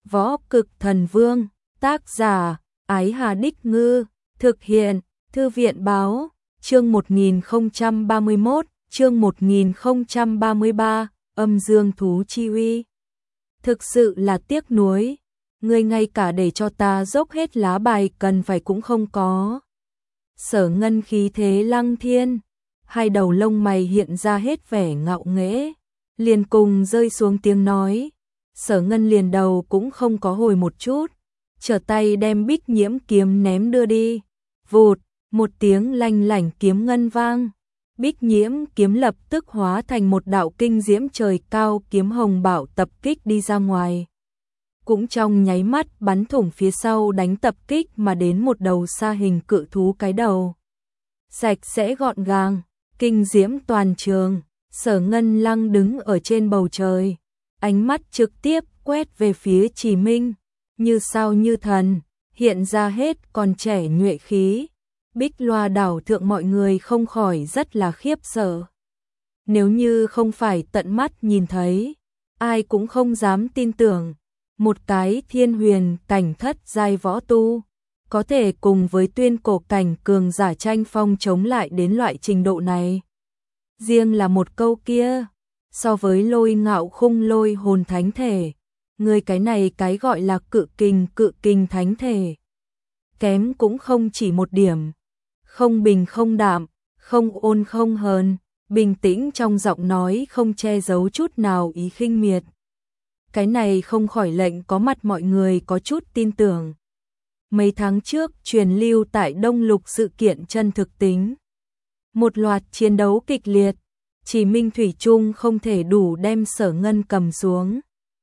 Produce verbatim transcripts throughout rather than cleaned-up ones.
Võ Cực Thần Vương, tác giả, Ái Hà Đích Ngư, thực hiện, Thư viện Báo, chương một nghìn không trăm ba mươi mốt, chương một nghìn không trăm ba mươi ba, âm dương thú chi uy. Thực sự là tiếc nuối, ngươi ngay cả để cho ta dốc hết lá bài cần phải cũng không có. Sở Ngân khí thế lăng thiên, hai đầu lông mày hiện ra hết vẻ ngạo nghễ, liền cùng rơi xuống tiếng nói. Sở Ngân liền đầu cũng không có hồi một chút, trở tay đem Bích Nhiễm kiếm ném đưa đi. Vụt, một tiếng lanh lảnh kiếm ngân vang, Bích Nhiễm kiếm lập tức hóa thành một đạo kinh diễm trời cao kiếm hồng bảo tập kích đi ra ngoài. Cũng trong nháy mắt bắn thủng phía sau đánh tập kích mà đến một đầu sa hình cự thú cái đầu. Sạch sẽ gọn gàng, kinh diễm toàn trường, Sở Ngân lăng đứng ở trên bầu trời, ánh mắt trực tiếp quét về phía Chỉ Minh, như sao như thần, hiện ra hết còn trẻ nhuệ khí. Bích Loa đảo thượng mọi người không khỏi rất là khiếp sợ. Nếu như không phải tận mắt nhìn thấy, ai cũng không dám tin tưởng, một cái thiên huyền cảnh thất giai võ tu, có thể cùng với tuyên cổ cảnh cường giả tranh phong chống lại đến loại trình độ này. Riêng là một câu kia, so với Lôi Ngạo Khung lôi hồn thánh thể, người cái này cái gọi là cự kình cự kình thánh thể, kém cũng không chỉ một điểm. Không bình không đạm, không ôn không hờn, bình tĩnh trong giọng nói không che giấu chút nào ý khinh miệt. Cái này không khỏi lệnh có mặt mọi người có chút tin tưởng. Mấy tháng trước truyền lưu tại Đông Lục sự kiện chân thực tính. Một loạt chiến đấu kịch liệt, Chỉ Minh thủy chung không thể đủ đem Sở Ngân cầm xuống.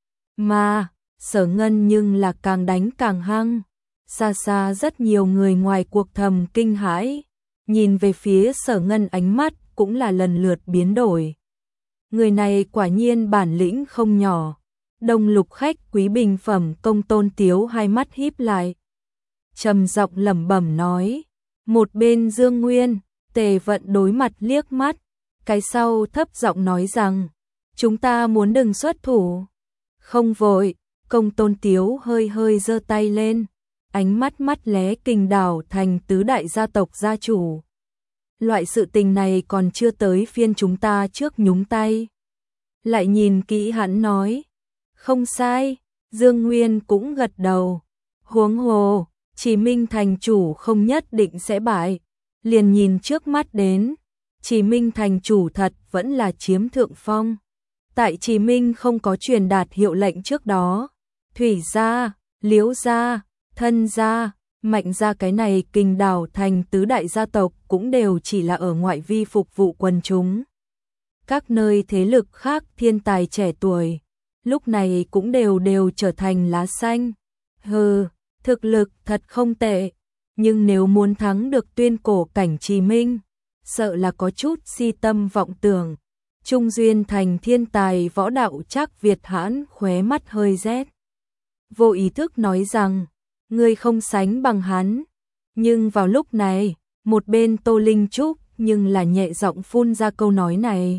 Mà, Sở Ngân nhưng là càng đánh càng hăng. Xa xa rất nhiều người ngoài cuộc thầm kinh hãi, nhìn về phía Sở Ngân ánh mắt cũng là lần lượt biến đổi. Người này quả nhiên bản lĩnh không nhỏ. Đông Lục khách quý bình phẩm Công Tôn Tiếu hai mắt híp lại, trầm giọng lẩm bẩm nói. Một bên Dương Nguyên, Tề Vận đối mặt liếc mắt, cái sau thấp giọng nói rằng, chúng ta muốn đừng xuất thủ. Không vội, Công Tôn Tiếu hơi hơi giơ tay lên, ánh mắt mắt lé kình đảo thành tứ đại gia tộc gia chủ. Loại sự tình này còn chưa tới phiên chúng ta trước nhúng tay. Lại nhìn kỹ hắn nói, không sai, Dương Nguyên cũng gật đầu. Huống hồ, Chỉ Minh thành chủ không nhất định sẽ bại, liền nhìn trước mắt đến, Chỉ Minh thành chủ thật vẫn là chiếm thượng phong. Tại Chỉ Minh không có truyền đạt hiệu lệnh trước đó, Thủy gia, Liễu gia, Thân gia, Mạnh gia cái này kình đảo thành tứ đại gia tộc cũng đều chỉ là ở ngoại vi phục vụ quần chúng. Các nơi thế lực khác thiên tài trẻ tuổi, lúc này cũng đều đều trở thành lá xanh. Hừ, thực lực thật không tệ, nhưng nếu muốn thắng được tuyên cổ cảnh Chỉ Minh, sợ là có chút si tâm vọng tưởng. Trung duyên thành thiên tài võ đạo Trác Việt Hãn khóe mắt hơi rét, vô ý thức nói rằng, ngươi không sánh bằng hắn. Nhưng vào lúc này, một bên Tô Linh Trúc nhưng là nhẹ giọng phun ra câu nói này.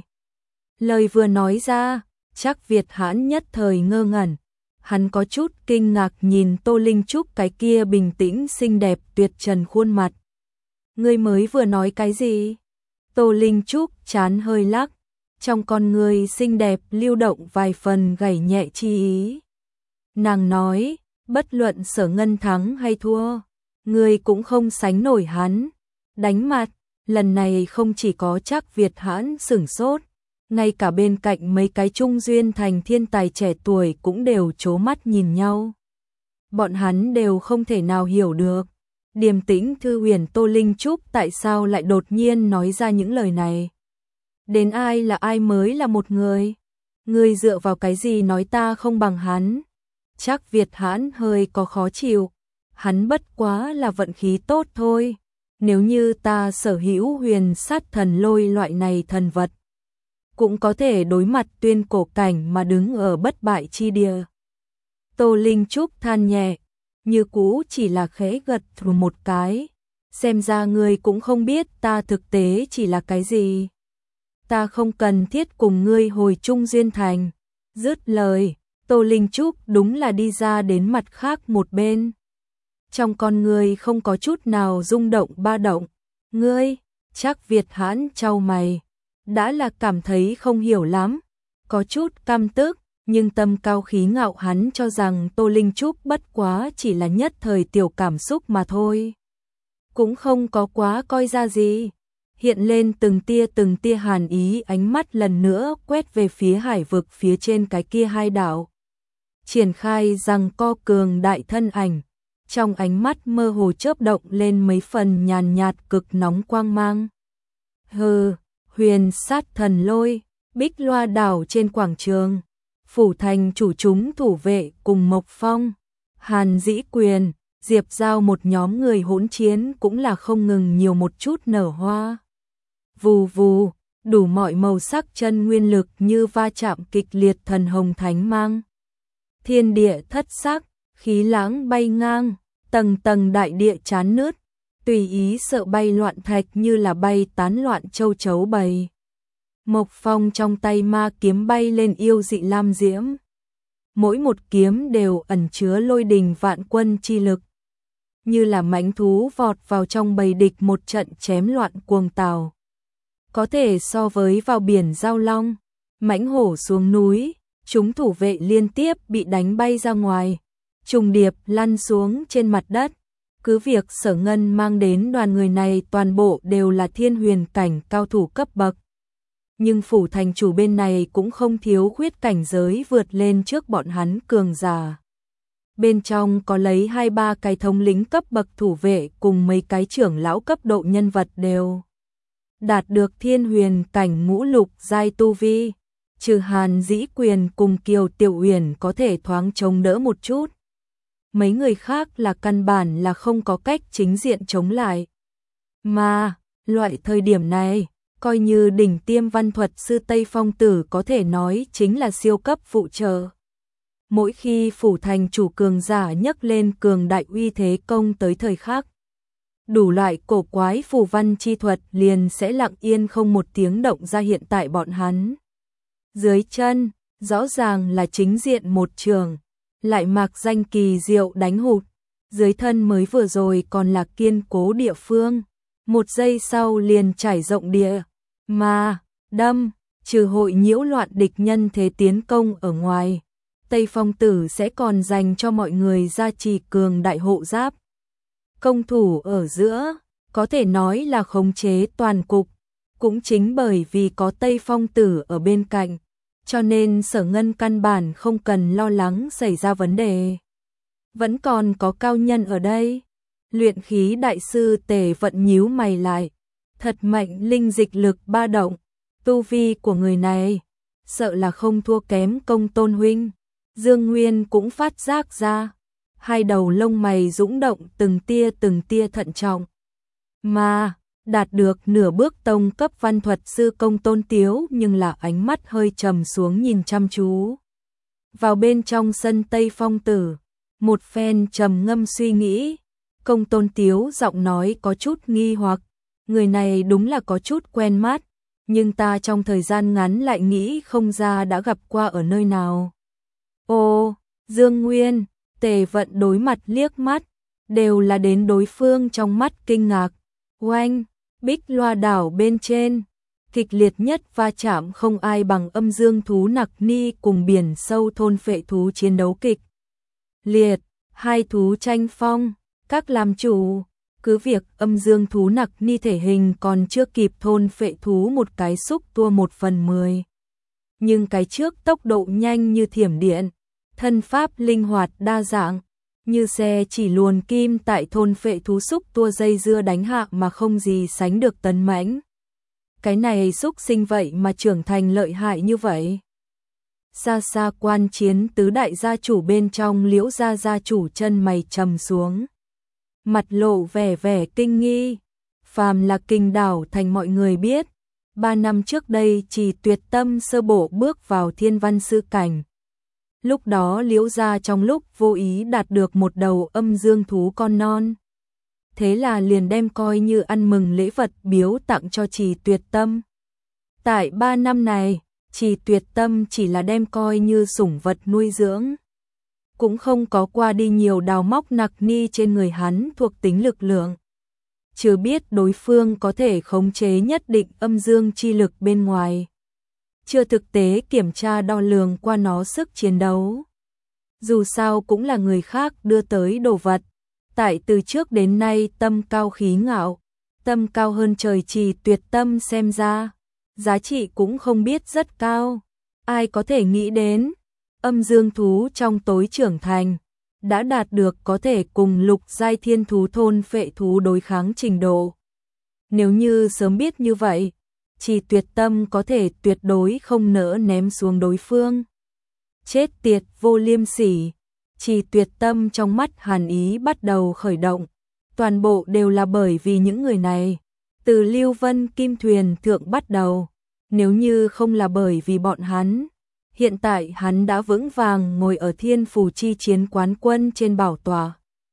Lời vừa nói ra, Trác Việt Hãn nhất thời ngơ ngẩn, hắn có chút kinh ngạc nhìn Tô Linh Trúc cái kia bình tĩnh xinh đẹp tuyệt trần khuôn mặt. Ngươi mới vừa nói cái gì? Tô Linh Trúc chán hơi lắc, trong con người xinh đẹp lưu động vài phần gảy nhẹ chi ý. Nàng nói, bất luận Sở Ngân thắng hay thua, ngươi cũng không sánh nổi hắn. Đánh mặt, lần này không chỉ có Trác Việt Hãn sửng sốt, ngay cả bên cạnh mấy cái trung duyên thành thiên tài trẻ tuổi cũng đều trố mắt nhìn nhau. Bọn hắn đều không thể nào hiểu được, điềm tĩnh thư huyền Tô Linh Trúc tại sao lại đột nhiên nói ra những lời này. Đến ai là ai mới là một người? Ngươi dựa vào cái gì nói ta không bằng hắn? Trác Việt Hãn hơi có khó chịu, hắn bất quá là vận khí tốt thôi. Nếu như ta sở hữu huyền sát thần lôi loại này thần vật, cũng có thể đối mặt tuyên cổ cảnh mà đứng ở bất bại chi địa. Tô Linh Trúc than nhẹ, như cũ chỉ là khẽ gật thử một cái. Xem ra ngươi cũng không biết ta thực tế chỉ là cái gì. Ta không cần thiết cùng ngươi hồi Trung Duyên Thành. Dứt lời, Tô Linh Trúc đúng là đi ra đến mặt khác một bên. Trong con người không có chút nào rung động ba động. Ngươi, Trác Việt Hãn chau mày, đã là cảm thấy không hiểu lắm, có chút căm tức, nhưng tâm cao khí ngạo hắn cho rằng Tô Linh Trúc bất quá chỉ là nhất thời tiểu cảm xúc mà thôi. Cũng không có quá coi ra gì. Hiện lên từng tia từng tia hàn ý, ánh mắt lần nữa quét về phía hải vực phía trên cái kia hai đảo. Triển khai rằng co cường đại thân ảnh, trong ánh mắt mơ hồ chớp động lên mấy phần nhàn nhạt cực nóng quang mang. Hừ, huyền sát thần lôi, Bích Loa đảo trên quảng trường, phủ thành chủ chúng thủ vệ cùng Mộc Phong, Hàn Dĩ Quyền, Diệp Giao một nhóm người hỗn chiến cũng là không ngừng nhiều một chút nở hoa. Vù vù, đủ mọi màu sắc chân nguyên lực như va chạm kịch liệt thần hồng thánh mang. Thiên địa thất sắc, khí lãng bay ngang, tầng tầng đại địa chán nứt, tùy ý sợ bay loạn thạch như là bay tán loạn châu chấu bầy. Mộc Phong trong tay ma kiếm bay lên yêu dị lam diễm. Mỗi một kiếm đều ẩn chứa lôi đình vạn quân chi lực. Như là mãnh thú vọt vào trong bầy địch một trận chém loạn cuồng tào. Có thể so với vào biển giao long, mãnh hổ xuống núi, chúng thủ vệ liên tiếp bị đánh bay ra ngoài, trùng điệp lăn xuống trên mặt đất. Cứ việc Sở Ngân mang đến đoàn người này toàn bộ đều là thiên huyền cảnh cao thủ cấp bậc. Nhưng phủ thành chủ bên này cũng không thiếu khuyết cảnh giới vượt lên trước bọn hắn cường giả. Bên trong có lấy hai ba cái thống lĩnh cấp bậc thủ vệ cùng mấy cái trưởng lão cấp độ nhân vật đều đạt được thiên huyền cảnh ngũ lục giai tu vi, trừ Hàn Dĩ Quyền cùng Kiều Tiểu Uyển có thể thoáng chống đỡ một chút. Mấy người khác là căn bản là không có cách chính diện chống lại. Mà, loại thời điểm này, coi như đỉnh tiêm văn thuật sư Tây Phong Tử có thể nói chính là siêu cấp phụ trợ. Mỗi khi phủ thành chủ cường giả nhấc lên cường đại uy thế công tới thời khắc, đủ loại cổ quái phù văn chi thuật liền sẽ lặng yên không một tiếng động ra hiện tại bọn hắn. Dưới chân, rõ ràng là chính diện một trường, lại mặc danh kỳ diệu đánh hụt, dưới thân mới vừa rồi còn là kiên cố địa phương, một giây sau liền trải rộng địa, mà, đâm, trừ hội nhiễu loạn địch nhân thế tiến công ở ngoài. Tây Phong Tử sẽ còn dành cho mọi người gia trì cường đại hộ giáp. Công thủ ở giữa, có thể nói là khống chế toàn cục, cũng chính bởi vì có Tây Phong Tử ở bên cạnh, cho nên Sở Ngân căn bản không cần lo lắng xảy ra vấn đề. Vẫn còn có cao nhân ở đây. Luyện khí đại sư Tề Vận nhíu mày lại, thật mạnh linh dịch lực ba động, tu vi của người này, sợ là không thua kém Công Tôn huynh. Dương Nguyên cũng phát giác ra, hai đầu lông mày dũng động từng tia từng tia thận trọng. Mà, đạt được nửa bước tông cấp văn thuật sư Công Tôn Tiếu nhưng là ánh mắt hơi trầm xuống nhìn chăm chú. Vào bên trong sân Tây Phong Tử, một phen trầm ngâm suy nghĩ, Công Tôn Tiếu giọng nói có chút nghi hoặc, người này đúng là có chút quen mắt, nhưng ta trong thời gian ngắn lại nghĩ không ra đã gặp qua ở nơi nào. Ô, Dương Nguyên, Tề Vận đối mặt liếc mắt, đều là đến đối phương trong mắt kinh ngạc. Oanh, Bích Loa đảo bên trên, kịch liệt nhất va chạm không ai bằng âm dương thú Nặc Ni cùng biển sâu thôn phệ thú chiến đấu kịch liệt, hai thú tranh phong, các làm chủ, cứ việc âm dương thú Nặc Ni thể hình còn chưa kịp thôn phệ thú một cái xúc tua một phần mười. Nhưng cái trước tốc độ nhanh như thiểm điện, thân pháp linh hoạt đa dạng, như xe chỉ luồn kim tại thôn phệ thú xúc tua dây dưa đánh hạ mà không gì sánh được tấn mãnh. Cái này xúc sinh vậy mà trưởng thành lợi hại như vậy. Xa xa quan chiến tứ đại gia chủ bên trong Liễu gia gia chủ chân mày trầm xuống. Mặt lộ vẻ vẻ kinh nghi, phàm là Kinh Đảo Thành mọi người biết. Ba năm trước đây chỉ tuyệt tâm sơ bộ bước vào thiên văn sư cảnh. Lúc đó Liễu gia trong lúc vô ý đạt được một đầu âm dương thú con non. Thế là liền đem coi như ăn mừng lễ vật biếu tặng cho Trì Tuyệt Tâm. Tại ba năm này, Chỉ Tuyệt Tâm chỉ là đem coi như sủng vật nuôi dưỡng. Cũng không có qua đi nhiều đào móc nặc ni trên người hắn thuộc tính lực lượng. Chưa biết đối phương có thể khống chế nhất định âm dương chi lực bên ngoài. Chưa thực tế kiểm tra đo lường qua nó sức chiến đấu. Dù sao cũng là người khác đưa tới đồ vật. Tại từ trước đến nay tâm cao khí ngạo, tâm cao hơn trời Chỉ Tuyệt Tâm xem ra, giá trị cũng không biết rất cao. Ai có thể nghĩ đến, âm dương thú trong tối trưởng thành, đã đạt được có thể cùng lục giai thiên thú thôn phệ thú đối kháng trình độ. Nếu như sớm biết như vậy, Chỉ Tuyệt Tâm có thể tuyệt đối không nỡ ném xuống đối phương. Chết tiệt vô liêm sỉ. Chỉ Tuyệt Tâm trong mắt hàn ý bắt đầu khởi động. Toàn bộ đều là bởi vì những người này. Từ Lưu Vân Kim Thuyền Thượng bắt đầu. Nếu như không là bởi vì bọn hắn, hiện tại hắn đã vững vàng ngồi ở Thiên Phù Chi Chiến quán quân trên bảo tọa.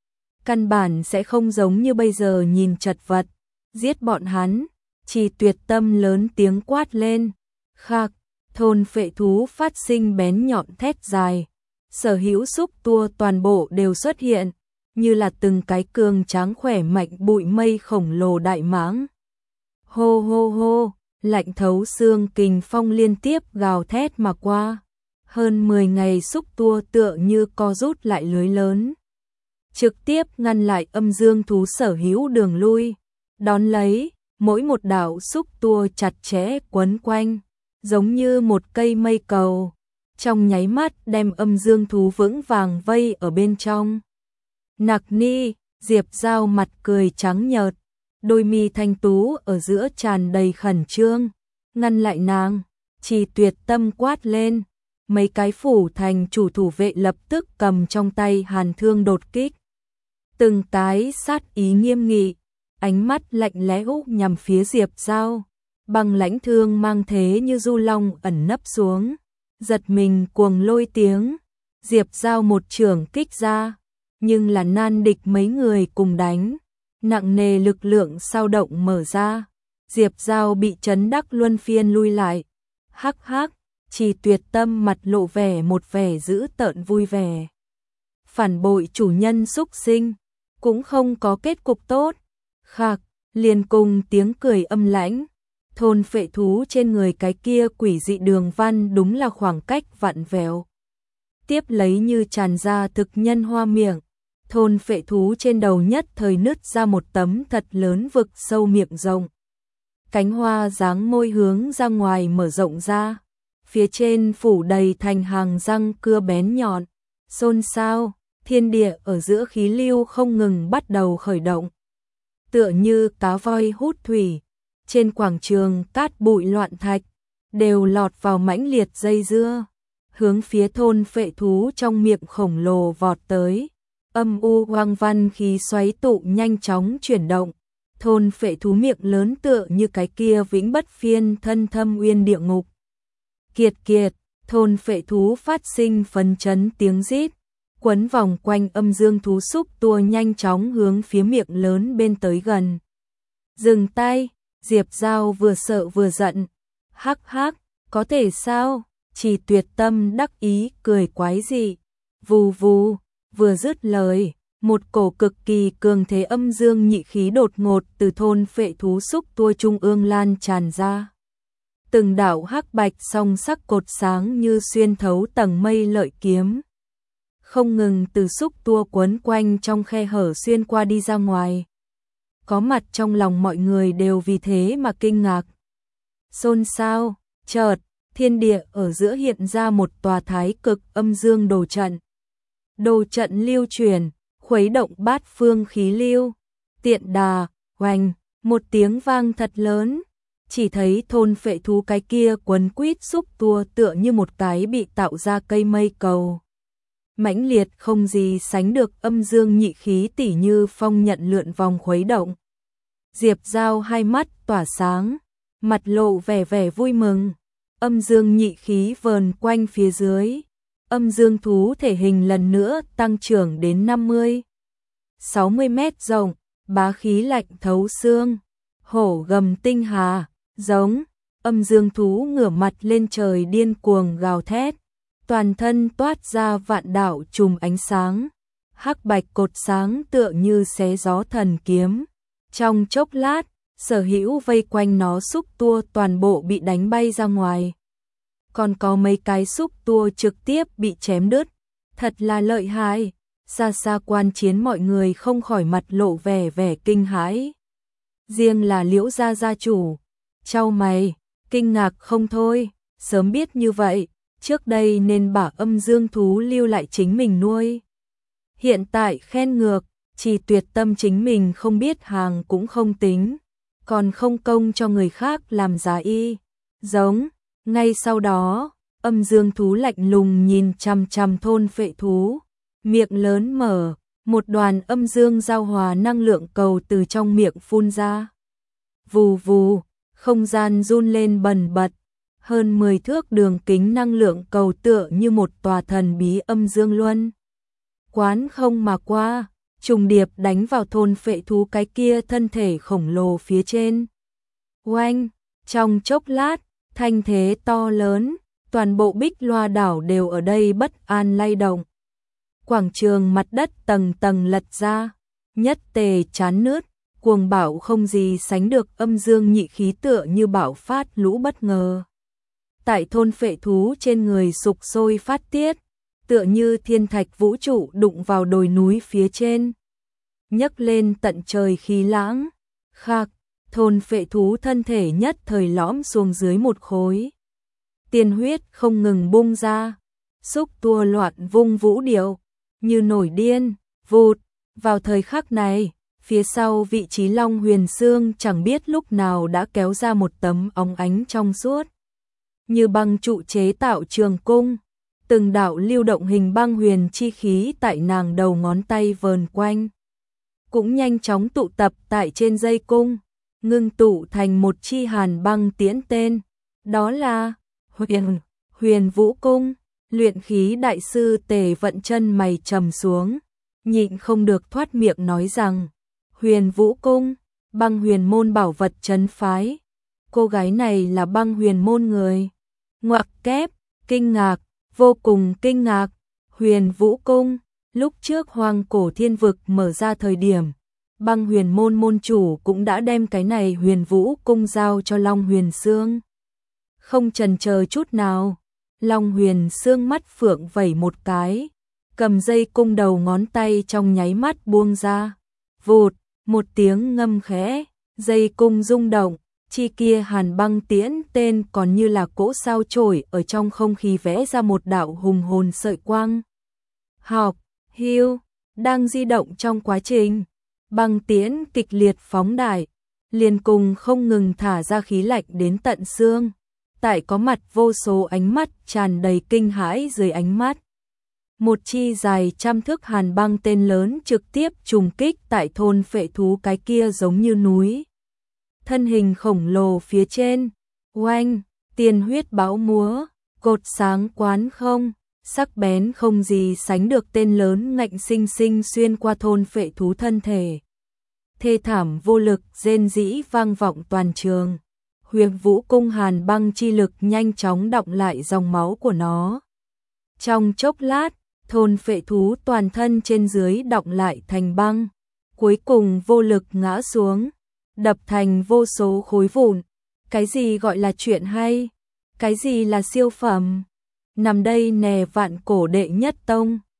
Căn bản sẽ không giống như bây giờ nhìn chật vật. Giết bọn hắn. Chỉ Tuyệt Tâm lớn tiếng quát lên. Khạc, thôn phệ thú phát sinh bén nhọn thét dài. Sở hữu xúc tua toàn bộ đều xuất hiện, như là từng cái cường tráng khỏe mạnh bụi mây khổng lồ đại mãng. Hô hô hô, lạnh thấu xương kình phong liên tiếp gào thét mà qua. Hơn mười ngày xúc tua tựa như co rút lại lưới lớn. Trực tiếp ngăn lại âm dương thú sở hữu đường lui. Đón lấy, mỗi một đạo xúc tua chặt chẽ quấn quanh, giống như một cây mây cầu. Trong nháy mắt đem âm dương thú vững vàng vây ở bên trong. Nặc ni, Diệp Giao mặt cười trắng nhợt, đôi mi thanh tú ở giữa tràn đầy khẩn trương, ngăn lại nàng. Chỉ Tuyệt Tâm quát lên, mấy cái phủ thành chủ thủ vệ lập tức cầm trong tay hàn thương đột kích. Từng cái sát ý nghiêm nghị, ánh mắt lạnh lẽo nhằm phía Diệp Giao, bằng lãnh thương mang thế như du long ẩn nấp xuống. Giật mình cuồng lôi tiếng, Diệp Giao một trường kích ra, nhưng là nan địch mấy người cùng đánh, nặng nề lực lượng sao động mở ra, Diệp Giao bị chấn đắc luân phiên lui lại. Hắc hắc, Chỉ Tuyệt Tâm mặt lộ vẻ một vẻ dữ tợn vui vẻ. Phản bội chủ nhân xúc sinh, cũng không có kết cục tốt. Khạc, liền cùng tiếng cười âm lãnh. Thôn phệ thú trên người cái kia quỷ dị đường văn đúng là khoảng cách vặn vẹo. Tiếp lấy như tràn ra thực nhân hoa miệng. Thôn phệ thú trên đầu nhất thời nứt ra một tấm thật lớn vực sâu miệng rộng. Cánh hoa dáng môi hướng ra ngoài mở rộng ra. Phía trên phủ đầy thành hàng răng cưa bén nhọn. Xôn xao, thiên địa ở giữa khí lưu không ngừng bắt đầu khởi động. Tựa như cá voi hút thủy. Trên quảng trường cát bụi loạn thạch, đều lọt vào mãnh liệt dây dưa, hướng phía thôn phệ thú trong miệng khổng lồ vọt tới. Âm u hoang văn khí xoáy tụ nhanh chóng chuyển động, thôn phệ thú miệng lớn tựa như cái kia vĩnh bất phiên thân thâm uyên địa ngục. Kiệt kiệt, thôn phệ thú phát sinh phấn chấn tiếng rít, quấn vòng quanh âm dương thú xúc tua nhanh chóng hướng phía miệng lớn bên tới gần. Dừng tay. Diệp Giao vừa sợ vừa giận. Hắc hắc, có thể sao? Chỉ Tuyệt Tâm đắc ý cười quái dị. Vù vù, vừa dứt lời, một cổ cực kỳ cường thế âm dương nhị khí đột ngột từ thôn phệ thú xúc tua trung ương lan tràn ra. Từng đạo hắc bạch song sắc cột sáng như xuyên thấu tầng mây lợi kiếm. Không ngừng từ xúc tua quấn quanh trong khe hở xuyên qua đi ra ngoài. Có mặt trong lòng mọi người đều vì thế mà kinh ngạc. Xôn xao, chợt, thiên địa ở giữa hiện ra một tòa thái cực âm dương đồ trận. Đồ trận lưu chuyển, khuấy động bát phương khí lưu. Tiện đà, oanh, một tiếng vang thật lớn. Chỉ thấy thôn phệ thú cái kia quấn quýt xúc tua tựa như một cái bị tạo ra cây mây cầu. Mãnh liệt không gì sánh được âm dương nhị khí tỉ như phong nhận lượn vòng khuấy động. Diệp Giao hai mắt tỏa sáng, mặt lộ vẻ vẻ vui mừng. Âm dương nhị khí vờn quanh phía dưới. Âm dương thú thể hình lần nữa tăng trưởng đến năm mươi, sáu mươi mét rộng, bá khí lạnh thấu xương. Hổ gầm tinh hà, giống, Âm dương thú ngửa mặt lên trời điên cuồng gào thét, toàn thân toát ra vạn đạo chùm ánh sáng, hắc bạch cột sáng tựa như xé gió thần kiếm. Trong chốc lát, sở hữu vây quanh nó xúc tua toàn bộ bị đánh bay ra ngoài. Còn có mấy cái xúc tua trực tiếp bị chém đứt, thật là lợi hại. Xa xa quan chiến mọi người không khỏi mặt lộ vẻ vẻ kinh hãi. Riêng là Liễu gia gia chủ, chau mày, kinh ngạc không thôi, sớm biết như vậy, trước đây nên bảo âm dương thú lưu lại chính mình nuôi. Hiện tại khen ngược, chỉ tuyệt tâm chính mình không biết hàng cũng không tính, còn không công cho người khác làm giá y. Giống, ngay sau đó, âm dương thú lạnh lùng nhìn chằm chằm thôn phệ thú, miệng lớn mở, một đoàn âm dương giao hòa năng lượng cầu từ trong miệng phun ra. Vù vù, không gian run lên bần bật, hơn mười thước đường kính năng lượng cầu tựa như một tòa thần bí âm dương luân. Quán không mà qua, trùng điệp đánh vào thôn phệ thú cái kia thân thể khổng lồ phía trên. Oanh, trong chốc lát, thanh thế to lớn, toàn bộ Bích Loa đảo đều ở đây bất an lay động. Quảng trường mặt đất tầng tầng lật ra, nhất tề chán nứt, cuồng bạo không gì sánh được âm dương nhị khí tựa như bạo phát lũ bất ngờ. Tại thôn phệ thú trên người sục sôi phát tiết, tựa như thiên thạch vũ trụ đụng vào đồi núi phía trên, nhấc lên tận trời khí lãng. Khạc, thôn phệ thú thân thể nhất thời lõm xuống dưới một khối. Tiên huyết không ngừng bung ra, xúc tua loạn vung vũ điệu, như nổi điên, vụt. Vào thời khắc này, phía sau vị trí Long Huyền Xương chẳng biết lúc nào đã kéo ra một tấm óng ánh trong suốt, như băng trụ chế tạo trường cung, từng đạo lưu động hình băng huyền chi khí tại nàng đầu ngón tay vờn quanh, cũng nhanh chóng tụ tập tại trên dây cung, ngưng tụ thành một chi hàn băng tiễn tên, đó là Huyền, Huyền Vũ Cung. Luyện khí đại sư Tề Vận chân mày trầm xuống, nhịn không được thoát miệng nói rằng, Huyền Vũ Cung, băng huyền môn bảo vật trấn phái. Cô gái này là băng huyền môn người. Ngoặc kép, kinh ngạc, vô cùng kinh ngạc. Huyền Vũ Cung, lúc trước Hoang Cổ Thiên Vực mở ra thời điểm, băng huyền môn môn chủ cũng đã đem cái này Huyền Vũ Cung giao cho Long Huyền Xương. Không chần chờ chút nào, Long Huyền Xương mắt phượng vẩy một cái, cầm dây cung đầu ngón tay trong nháy mắt buông ra. Vụt, một tiếng ngâm khẽ, dây cung rung động, chi kia hàn băng tiễn tên còn như là cỗ sao chổi ở trong không khí vẽ ra một đạo hùng hồn sợi quang. Học, hưu, đang di động trong quá trình, băng tiễn kịch liệt phóng đại, liền cùng không ngừng thả ra khí lạnh đến tận xương. Tại có mặt vô số ánh mắt tràn đầy kinh hãi dưới ánh mắt. Một chi dài trăm thước hàn băng tên lớn trực tiếp trùng kích tại thôn phệ thú cái kia giống như núi. Thân hình khổng lồ phía trên, oanh, tiên huyết bão múa, cột sáng quán không, sắc bén không gì sánh được tên lớn ngạnh sinh sinh xuyên qua thôn phệ thú thân thể. Thê thảm vô lực rên rĩ vang vọng toàn trường. Huyền Vũ Cung hàn băng chi lực nhanh chóng đọng lại dòng máu của nó. Trong chốc lát, thôn phệ thú toàn thân trên dưới đọng lại thành băng, cuối cùng vô lực ngã xuống, đập thành vô số khối vụn. Cái gì gọi là chuyện hay? Cái gì là siêu phẩm? Nằm đây nè vạn cổ đệ nhất tông.